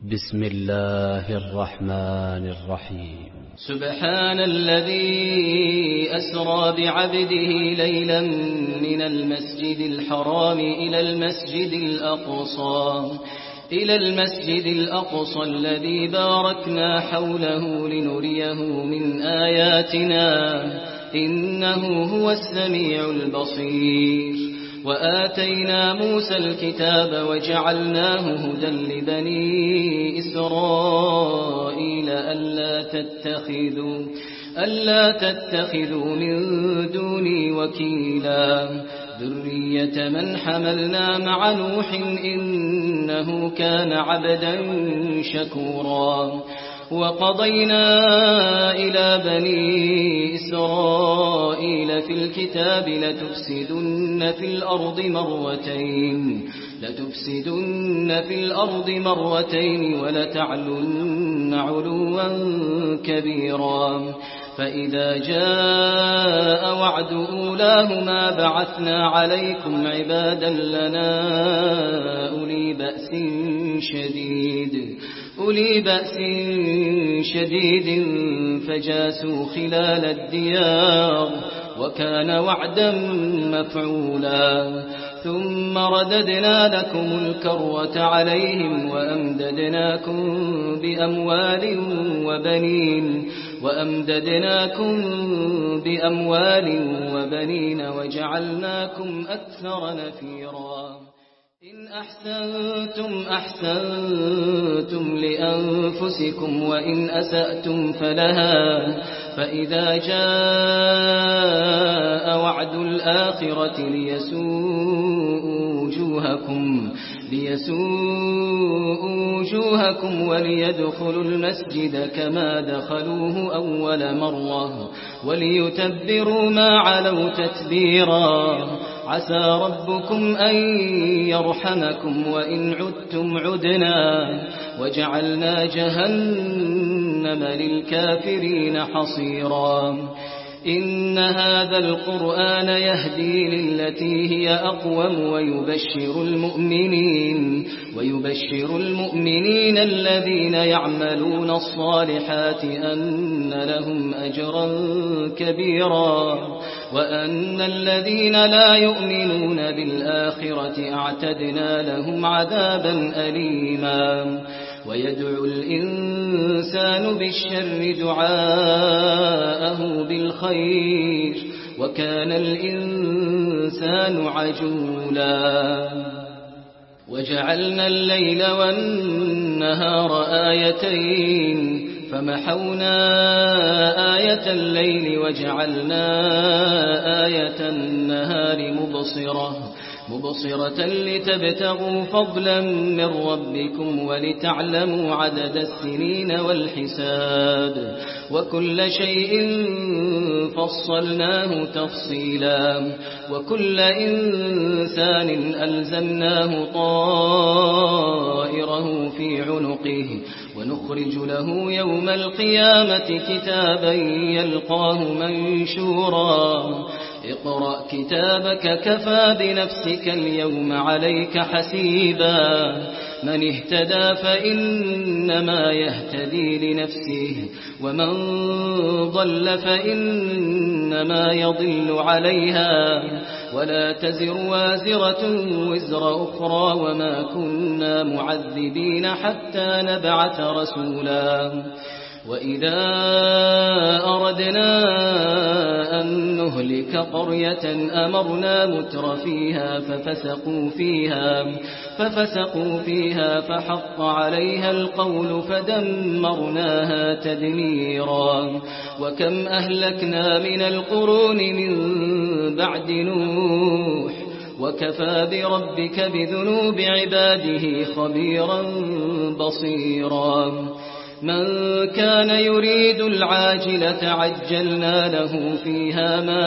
بسم الله الرحمن الرحيم. سبحان الذي أسرى بعبده ليلا من المسجد الحرام إلى المسجد الأقصى الذي باركنا حوله لنريه من آياتنا إنه هو السميع البصير. وآتينا موسى الكتاب وجعلناه هدى لبني إسرائيل ألا تتخذوا من دوني وكيلا ذرية من حملنا مع نوح إنه كان عبدا شكورا. وقضينا إلى بني إسرائيل في الكتاب لتفسدن في الأرض مرتين ولتعلن علوا كبيرا. فإذا جاء وعد أولاهما بعثنا عليكم عبادا لنا أولي بأس شديد فجاسوا خلال الديار وكان وعدا مفعولا. ثم رددنا لكم الكرة عليهم وأمددناكم بأموال وبنين وجعلناكم أكثر نفيرا. إن أحسنتم لأنفسكم وإن أسأتم فلها. فإذا جاء وعد الآخرة ليسوءوا وجوهكم وليدخلوا المسجد كما دخلوه أول مرة وليتبروا ما علوا تتبيرا. عسى ربكم أن يرحمكم وإن عدتم عدنا وجعلنا جهنم للكافرين حصيرا. إن هذا القرآن يهدي للتي هي أقوم ويبشر المؤمنين الذين يعملون الصالحات أن لهم أجرا كبيرا وأن الذين لا يؤمنون بالآخرة أعتدنا لهم عذابا أليما. ويدعو الإنسان بالشر دعاءه بالخير وكان الإنسان عجولا. وجعلنا الليل والنهار آيتين فمحونا آية الليل وجعلنا آية النهار مبصرة لتبتغوا فضلا من ربكم ولتعلموا عدد السنين والحساب وكل شيء فصلناه تفصيلا. وكل إنسان ألزمناه طائره في عنقه ونخرج له يوم القيامة كتابا يلقاه منشورا. اقرأ كتابك كفى بنفسك اليوم عليك حسيبا. من اهتدى فإنما يهتدي لنفسه ومن ضل فإنما يضل عليها ولا تزر وازرة وزر أخرى وما كنا معذبين حتى نبعث رسولا. وإذا أردنا أن نهلك قرية أمرنا متر فيها ففسقوا فيها فحق عليها القول فدمرناها تدميرا. وكم أهلكنا من القرون من بعد نوح وكفى بربك بذنوب عباده خبيرا بصيرا. من كان يريد العاجلة عجلنا له فيها ما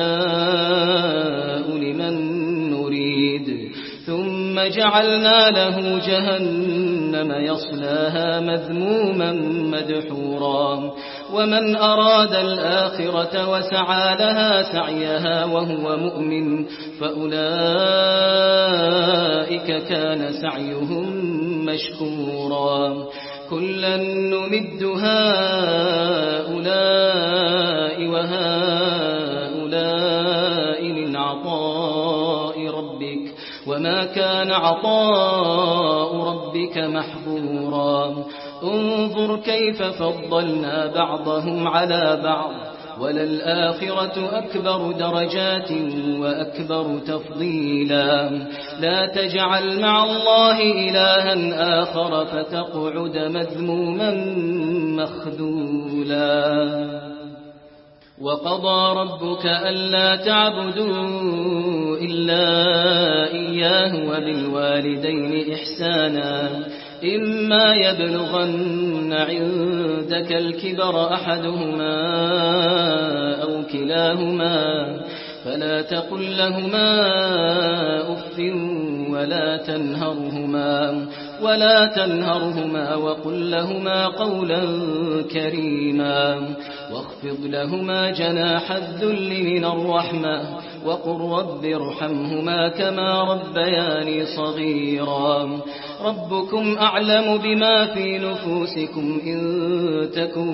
نشاء لمن نريد ثم جعلنا له جهنم يصلاها مذموما مدحورا. ومن أراد الآخرة وسعى لها سعيها وهو مؤمن فأولئك كان سعيهم مشكورا كلا نمد هؤلاء وهؤلاء من عطاء ربك وما كان عطاء ربك محظورا انظر كيف فضلنا بعضهم على بعض وللآخرة أكبر درجات وأكبر تفضيلا لا تجعل مع الله إلها آخر فتقعد مذموما مخذولا وقضى ربك ألا تعبدوا إلا إياه وبالوالدين إحسانا إما يبلغن عندك الكبر أحدهما أو كلاهما فلا تقل لهما أف ولا تنهرهما وقل لهما قولا كريما واخفض لهما جناح الذل من الرحمة وقل رب ارحمهما كما ربياني صغيرا ربكم أعلم بما في نفوسكم إن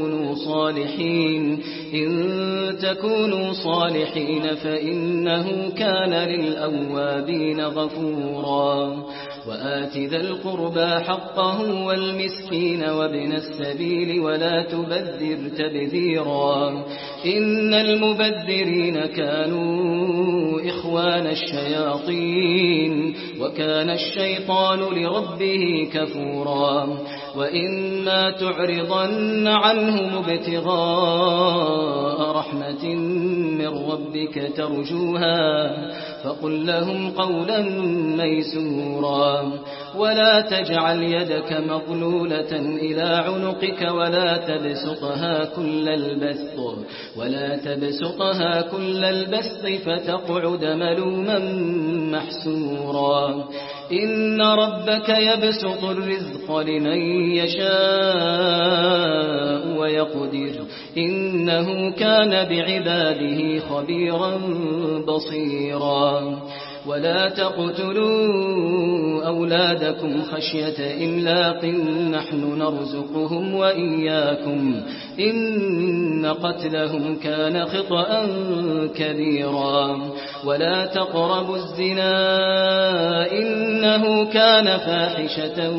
تكونوا صالحين فإنه كان للأوابين غفورا وآت ذا القربى حقه والمسكين وابن السبيل ولا تبذر تبذيرا إن المبذرين كانوا إخوان الشياطين وكان الشيطان لربه كفورا وإما تعرضن عنهم ابتغاء رحمة من ربك ترجوها فقل لهم قولا ميسورا ولا تجعل يدك مغلولة إلى عنقك ولا تبسطها كل البسط فتقعد ملوما محسورا إن ربك يبسط الرزق لمن يشاء ويقدر إنه كان بعباده خبيرا بصيرا ولا تقتلوا أولادكم خشية إملاق نحن نرزقهم وإياكم إن قتلهم كان خطأ كبيرا ولا تقربوا الزنا إنه كان فاحشة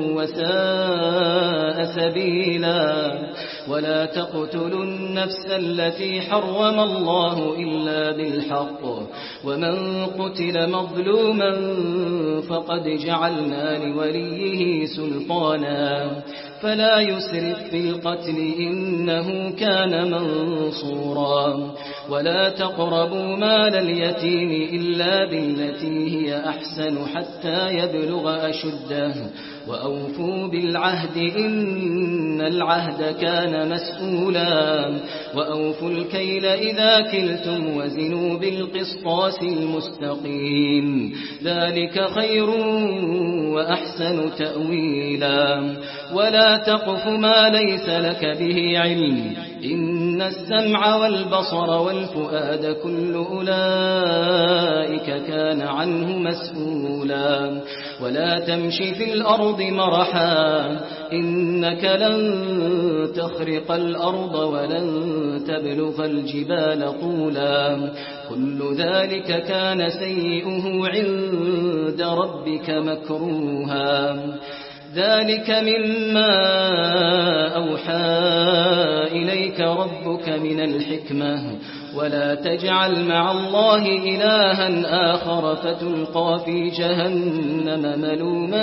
وساء سبيلا ولا تقتلوا النفس التي حرم الله إلا بالحق ومن قتل مظلوما فقد جعلنا لوليه سلطانا فلا يسرف في القتل إنه كان منصورا ولا تقربوا مال اليتيم إلا بالتي هي أحسن حتى يبلغ أشده وأوفوا بالعهد إن العهد كان مسؤولا وأوفوا الكيل إذا كلتم وزنوا بالقسطاس المستقيم ذلك خير وأحسن تأويلا ولا تقف ما ليس لك به علم إن السمع والبصر والفؤاد كل أولئك كان عنه مسؤولا ولا تمشي في الأرض مرحا إنك لن تخرق الأرض ولن تبلغ الجبال طولا كل ذلك كان سيئه عند ربك مكروها ذلك مما أوحى إليك ربك من الحكمة ولا تجعل مع الله إلها آخر فتلقى في جهنم ملوما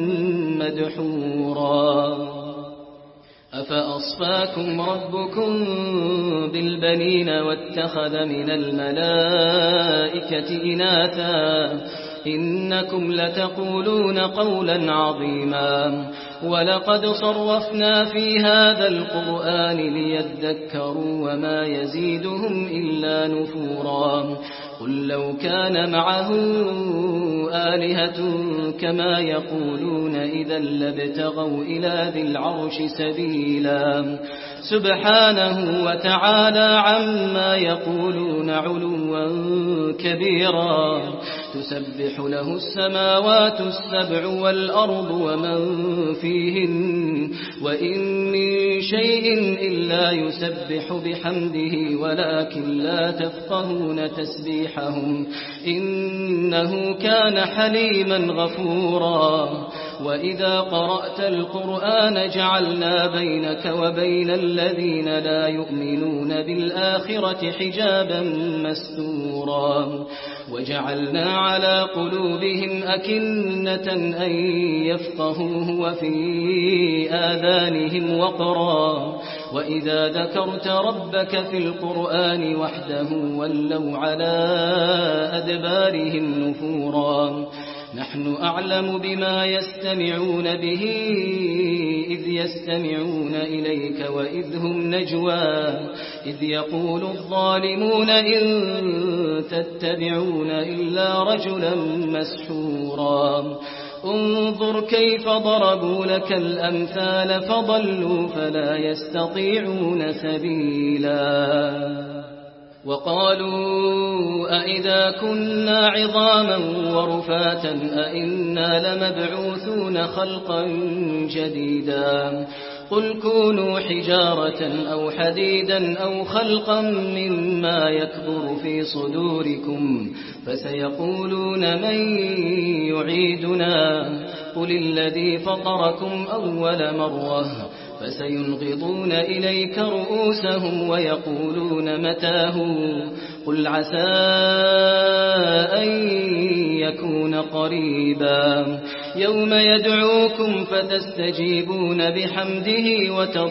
مدحورا أفأصفاكم ربكم بالبنين واتخذ من الملائكة إناثا إنكم لتقولون قولا عظيما ولقد صرفنا في هذا القرآن ليذكروا وما يزيدهم إلا نفورا قل لو كان معه آلهة كما يقولون إذا لابتغوا إلى ذي العرش سبيلا سبحانه وتعالى عما يقولون علوا كبيرا تسبح له السماوات السبع والأرض ومن فيهن وإن من شيء إلا يسبح بحمده ولكن لا تفقهون تسبيحهم إنه كان حليما غفورا وإذا قرأت القرآن جعلنا بينك وبين الذين لا يؤمنون بالآخرة حجابا مستورا وجعلنا على قلوبهم أكنة أن يفقهوه وفي آذانهم وقرا وإذا ذكرت ربك في القرآن وحده ولوا على أدبارهم نفورا نحن أعلم بما يستمعون به إذ يستمعون إليك وإذ هم نجوى إذ يقول الظالمون إن تتبعون إلا رجلا مسحورا انظر كيف ضربوا لك الأمثال فضلوا فلا يستطيعون سبيلا وقالوا أئذا كنا عظاما ورفاتا أئنا لمبعوثون خلقا جديدا قل كونوا حجارة أو حديدا أو خلقا مما يكبر في صدوركم فسيقولون من يعيدنا قل الذي فطركم أول مرة فسينغضون إليك رؤوسهم ويقولون متاه قل عسى أن يكون قريبا يوم يدعوكم فتستجيبون بحمده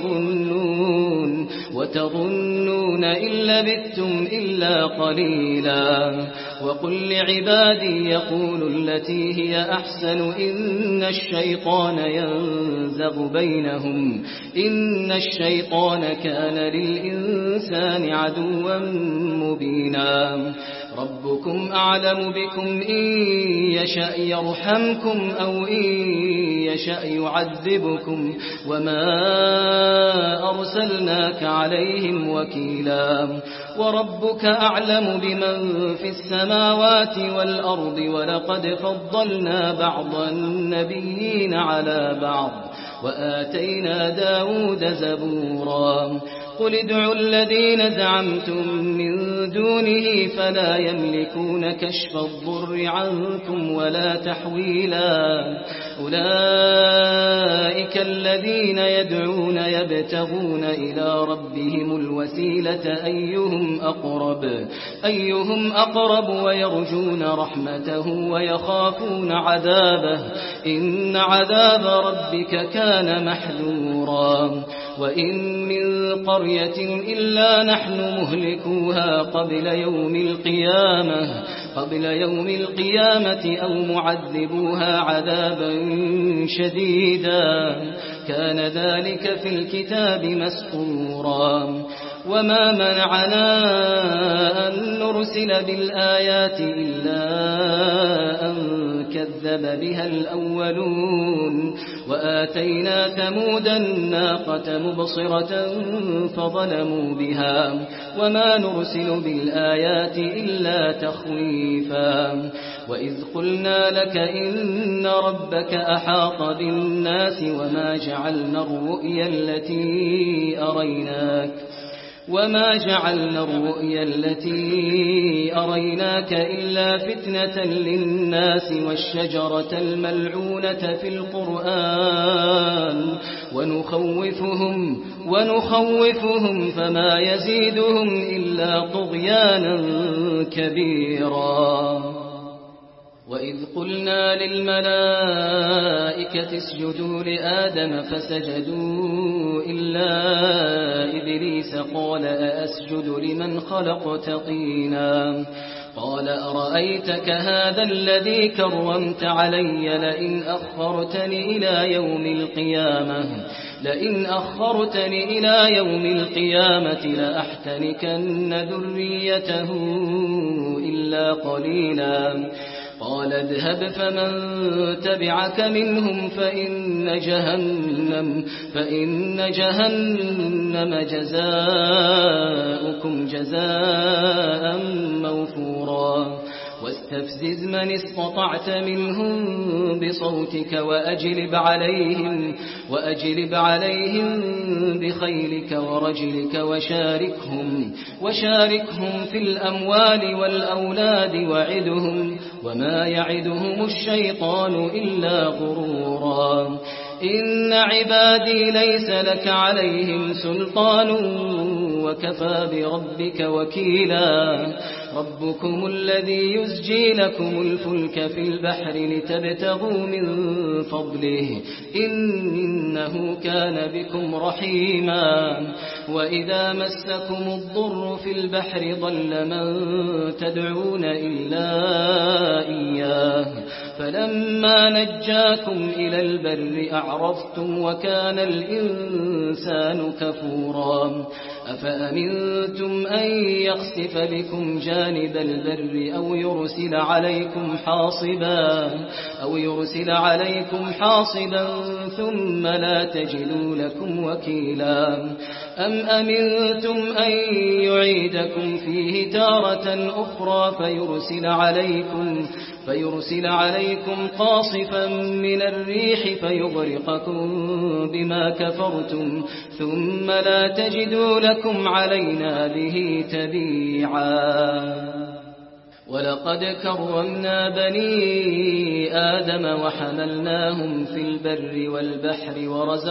وتظنون إن لبثتم إلا قليلا وقل لعبادي يقولوا التي هي أحسن إن الشيطان ينزغ بينهم إن الشيطان كان للإنسان عدوا مبينا ربكم أعلم بكم إن يشأ يرحمكم أو إن يشأ يعذبكم وما أرسلناك عليهم وكيلا وربك أعلم بمن في السماوات والأرض ولقد فضلنا بعض النبيين على بعض وآتينا داود زبورا قل ادعوا الذين زعمتم من دونه فلا يملكون كشف الضر عنكم ولا تحويلا أولئك الذين يدعون يبتغون إلى ربهم الوسيلة أيهم أقرب ويرجون رحمته ويخافون عذابه إن عذاب ربك كان محذورا وإن من قرية إلا نحن مهلكوها قبل يوم القيامة أو معذبوها عذابا شديدا كان ذلك في الكتاب مسطورا وما منعنا أن نرسل بالآيات إلا أن كذب بها الأولون وآتينا ثمود الناقة مبصرة فظلموا بها وما نرسل بالآيات إلا تخويفا وإذ قلنا لك إن ربك أحاط بالناس وما جعلنا الرؤيا التي أريناك إلا فتنة للناس والشجرة الملعونة في القرآن ونخوفهم فما يزيدهم إلا طغيانا كبيرا وإذ قلنا للملائكة اسجدوا لآدم فسجدوا إلا إبليس قال أأسجد لمن خلقت طينا قال أرأيتك هذا الذي كرمت علي لئن أخرتني إلى يوم القيامة لأحتنكن ذريته إلا قليلا قال اذهب فمن تبعك منهم فإن جهنم جزاؤكم جزاء موفورا واستفزز من استطعت منهم بصوتك وأجلب عليهم بخيلك ورجلك وشاركهم في الأموال والأولاد وعدهم وما يعدهم الشيطان إلا غرورا إن عبادي ليس لك عليهم سلطان وكفى بربك وكيلا ربكم الذي يزجي لكم الفلك في البحر لتبتغوا من فضله إنه كان بكم رحيما وإذا مسكم الضر في البحر ضل من تدعون إلا إياه فلما نجاكم إلى البر أعرضتم وكان الإنسان كفورا أفأمنتم أن يخسف بكم جانب البر أو يرسل عليكم حاصبا ثم لا تجدوا لكم وكيلا أم أمنتم أن يعيدكم فيه تارة أخرى فيرسل عليكم قاصفا من الريح فيغرقكم بما كفرتم ثم لا تجدوا لكم علينا به تبيعا ولقد كرمنا بني آدم وحملناهم في البر والبحر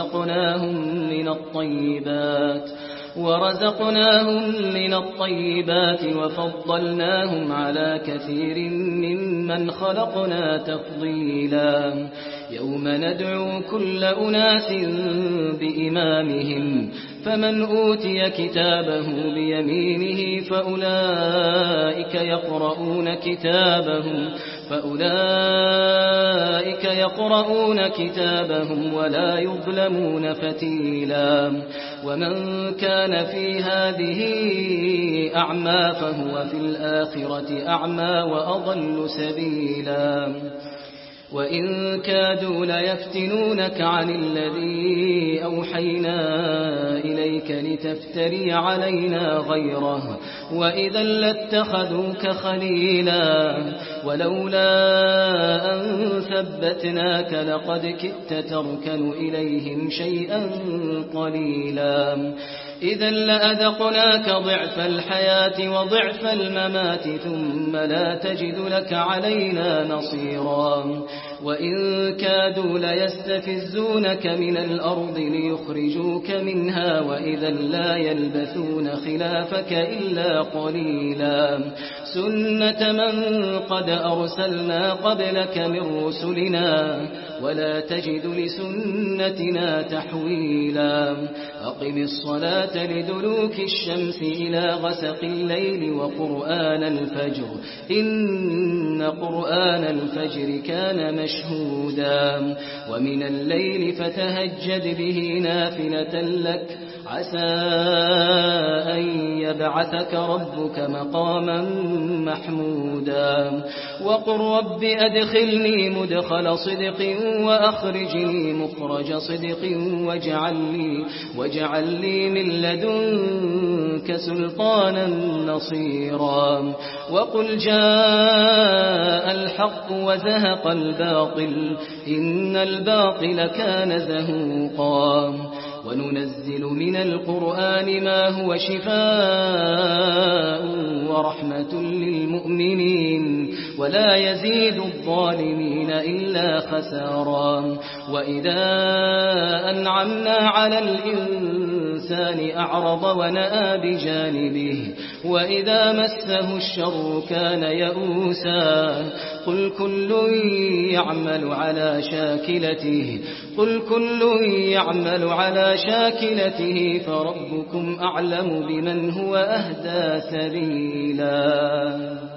ورزقناهم من الطيبات وفضلناهم على كثير ممن خلقنا تفضيلا يوم ندعو كل أناس بإمامهم فمن أوتي كتابه بيمينه فأولئك يقرؤون كتابهم ولا يظلمون فتيلا ومن كان في هذه أعمى فهو في الآخرة أعمى وأضل سبيلا وإن كادوا ليفتنونك عن الذي أوحينا إليك لتفتري علينا غيره وإذا لاتخذوك خليلا ولولا أن ثبتناك لقد كدت تركن إليهم شيئا قليلا إذا لأذقناك ضعف الحياة وضعف الممات ثم لا تجد لك علينا نصيرا وإن كادوا ليستفزونك من الأرض ليخرجوك منها وإذا لا يلبثون خلافك إلا قليلا سنة من قد أرسلنا قبلك من رسلنا ولا تجد لسنتنا تحويلا أقم الصلاة لدلوك الشمس إلى غسق الليل وقرآن الفجر إن قرآن الفجر كان مشهودا ومن الليل فتهجد به نافلة لك عسى أن يبعثك ربك مقاما محمودا وقل رب أدخلني مدخل صدق وأخرجني مخرج صدق واجعل لي من لدنك سلطانا نصيرا وقل جاء الحق وزهق الباطل إن الباطل كان زهوقا وننزل من القرآن ما هو شفاء ورحمة للمؤمنين ولا يزيد الظالمين إلا خسارا وإذا أنعمنا على الإنسان أعرض ونأى بجانبه وإذا مسه الشر كان يئوسا قل كل يعمل على شاكلته فربكم أعلم بمن هو أهدى سبيلا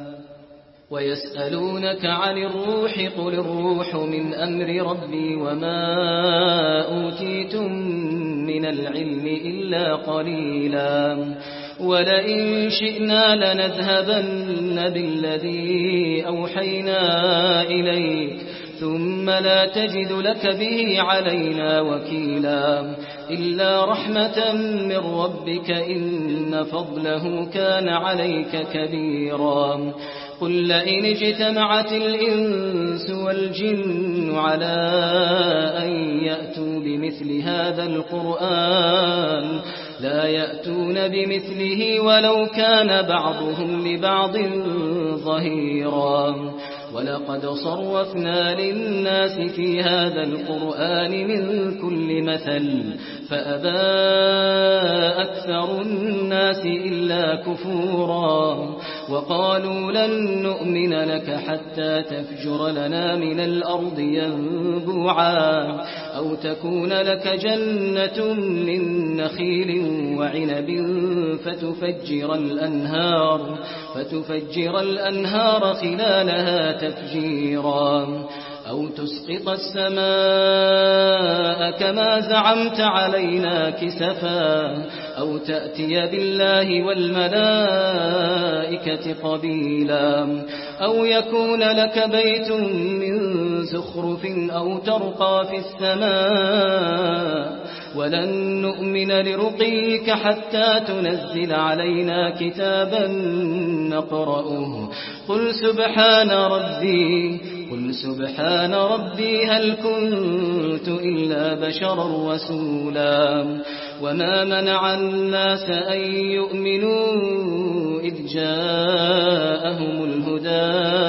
ويسألونك عن الروح قل الروح من أمر ربي وما أوتيتم من العلم إلا قليلا ولئن شئنا لنذهبن بالذي أوحينا إليك ثم لا تجد لك به علينا وكيلا إلا رحمة من ربك إن فضله كان عليك كبيرا قل لئن اجتمعت الإنس والجن على أن يأتوا بمثل هذا القرآن لا يأتون بمثله ولو كان بعضهم لبعض ظهيرا ولقد صرفنا للناس في هذا القرآن من كل مثل فأبى أكثر الناس إلا كفورا وقالوا لن نؤمن لك حتى تفجر لنا من الأرض ينبوعا أو تكون لك جنة من نخيل وعنب فتفجر الأنهار خلالها تفجيرا أو تسقط السماء كما زعمت علينا كسفا أو تأتي بالله والملائكة قبيلا أو يكون لك بيت من زخرف أو ترقى في السماء ولن نؤمن لرقيك حتى تنزل علينا كتابا نقرأه قل سبحان ربي هل كنت إلا بشرا رسولا وما منع الناس أن يؤمنوا إذ جاءهم الهدى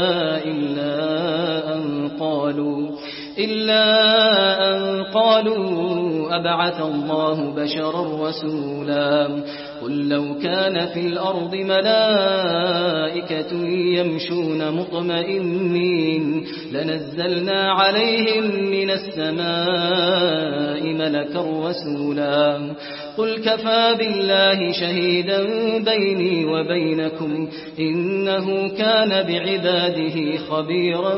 إلا أن قالوا أبعث الله بشرا رسولا قل لو كان في الأرض ملائكة يمشون مطمئنين لنزلنا عليهم من السماء ملكا رسولا قل كفى بالله شهيدا بيني وبينكم إنه كان بعباده خبيرا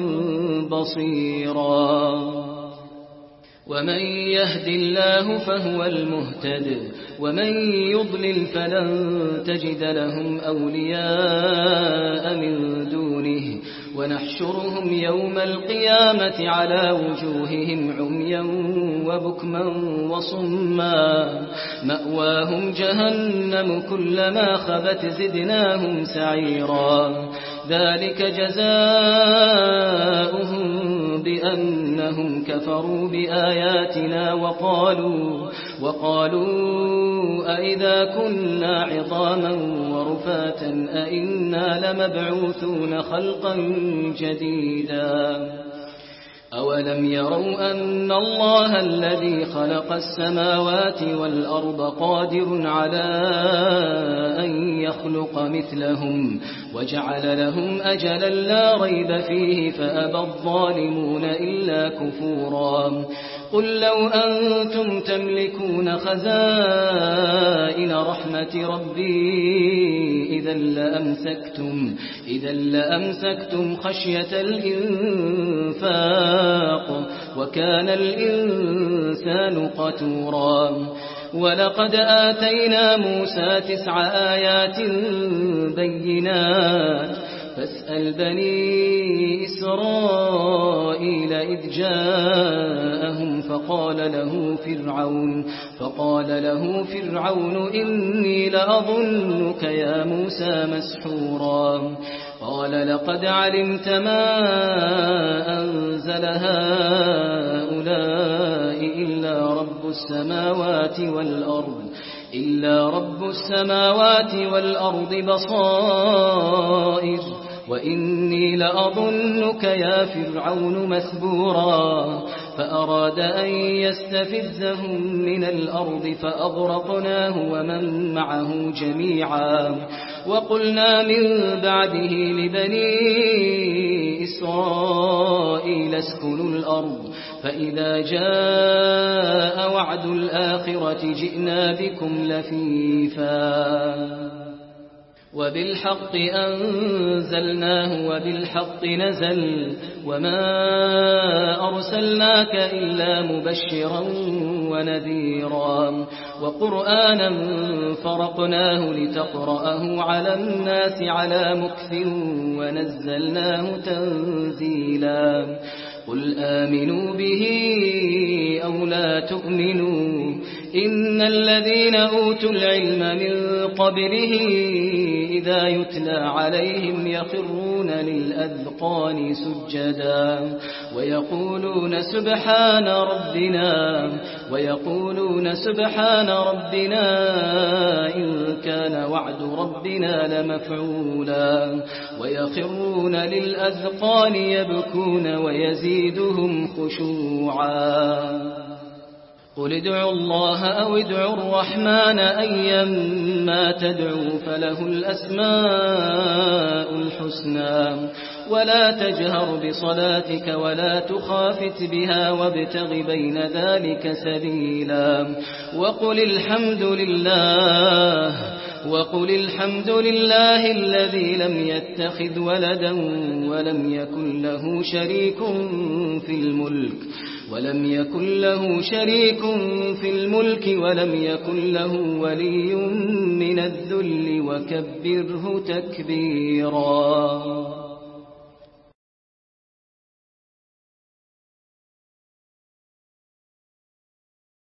بصيرا ومن يهد الله فهو المهتد ومن يضلل فلن تجد لهم أولياء من دونه ونحشرهم يوم القيامة على وجوههم عميا وبكما وصما مأواهم جهنم كلما خبت زدناهم سعيرا ذلك جزاؤهم بأنهم كفروا بآياتنا وقالوا أئذا كنا عظاما ورفاتا أئنا لمبعوثون خلقا جديدا أولم يروا أن الله الذي خلق السماوات والأرض قادر على أن يخلق مثلهم وجعل لهم أجلا لا ريب فيه فأبى الظالمون إلا كفورا قل لو أنتم تملكون خزائن رحمة ربي إذا لأمسكتم خشية الإنفاق وكان الإنسان قتورا ولقد آتينا موسى 9 آيات بينات فاسأل بني إسرائيل إذ جاءهم فقال له فرعون إني لأظنك يا موسى مسحورا قال لقد علمت ما أنزل هؤلاء إلا رب السماوات والأرض بصائر وإني لأظنك يا فرعون مثبورا فأراد أن يستفزهم من الأرض فأغرقناه ومن معه جميعا وقلنا من بعده لبني إسرائيل اسكنوا الأرض فإذا جاء وعد الآخرة جئنا بكم لفيفا وبالحق أنزلناه وبالحق نزل وما أرسلناك إلا مبشرا ونذيرا وقرآنا فرقناه لتقرأه على الناس على مكث ونزلناه تنزيلا قل آمنوا به أو لا تؤمنوا إن الذين أوتوا العلم من قبله إذا يتلى عليهم يخرون للأذقان سجدا ويقولون سبحان ربنا إن كان وعد ربنا لمفعولا ويخرون للأذقان يبكون ويزيدهم خشوعا قل ادعوا الله أو ادعوا الرحمن أيما تدعوا فله الأسماء الحسنى ولا تجهر بصلاتك ولا تخافت بها وابتغ بين ذلك سبيلا وقل الحمد لله الذي لم يتخذ ولدا ولم يكن له شريك في الملك ولم يكن له ولي من الذل وكبره تكبيرا